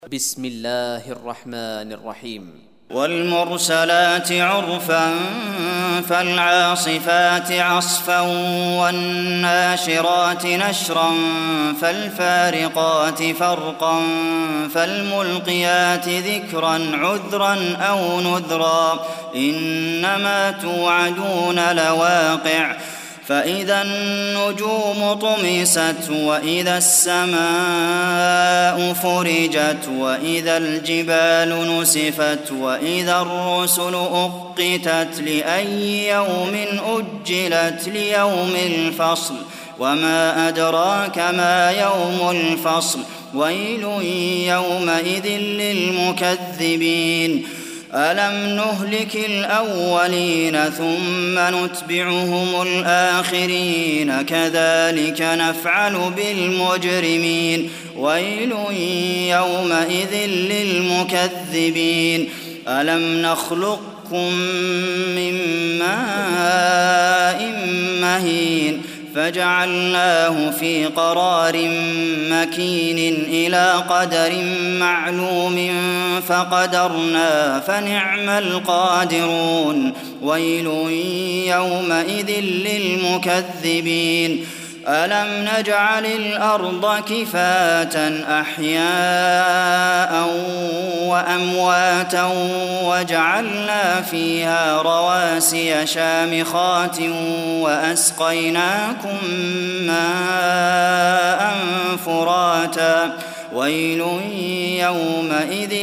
بسم الله الرحمن الرحيم. والمرسلات عرفا فالعاصفات عصفا والناشرات نشرا فالفارقات فرقا فالملقيات ذكرا عذرا أو نذرا إنما توعدون لواقع فإذا النجوم طمست وإذا السماء فرجت وإذا الجبال نسفت وإذا الرسل أقتت لأي يوم أجلت ليوم الفصل وما أدراك ما يوم الفصل ويل يومئذ للمكذبين ألم نهلك الأولين ثم نتبعهم الآخرين كذلك نفعل بالمجرمين ويل يومئذ للمكذبين ألم نخلقكم من ماء مهين فجعلناه في قرار مكين إلى قدر معلوم فقدرنا فنعم القادرون ويل يومئذ للمكذبين ألم نجعل الأرض كفاة أحياء وأمواتا وجعلنا فيها رواسي شامخات وأسقيناكم ماء فراتا ويل يومئذ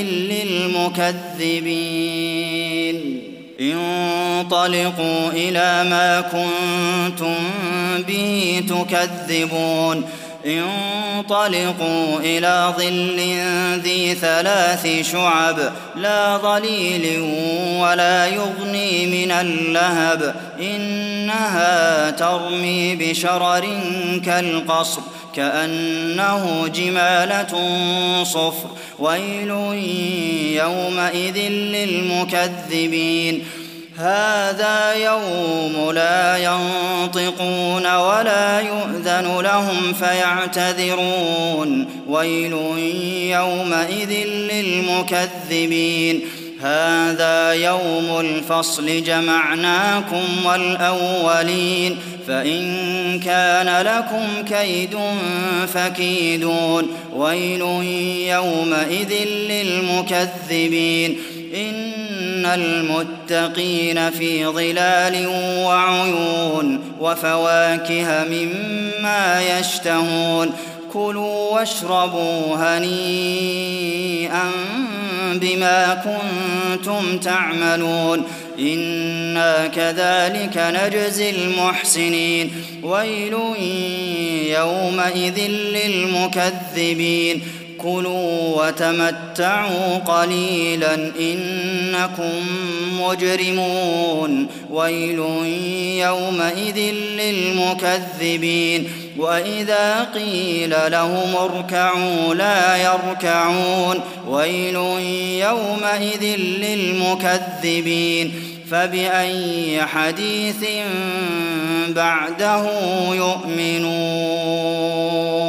للمكذبين انطلقوا إلى ما كنتم به تكذبون انطلقوا إلى ظل ذي 3 شعب لا ظليل ولا يغني من اللهب إنها ترمي بشرر كالقصر كأنه جمالة صفر ويل يومئذ للمكذبين هذا يوم لا ينطقون ولا يؤذن لهم فيعتذرون ويل يومئذ للمكذبين هذا يوم الفصل جمعناكم والأولين فإن كان لكم كيد فكيدون ويل يومئذ للمكذبين إن المتقين في ظلال وعيون وفواكه مما يشتهون كلوا واشربوا هنيئا بما كنتم تعملون إنا كذلك نجزي المحسنين ويل يومئذ للمكذبين كلوا وتمتعوا قليلا إنكم مجرمون ويل يومئذ للمكذبين وإذا قيل لهم اركعوا لا يركعون ويل يومئذ للمكذبين فبأي حديث بعده يؤمنون.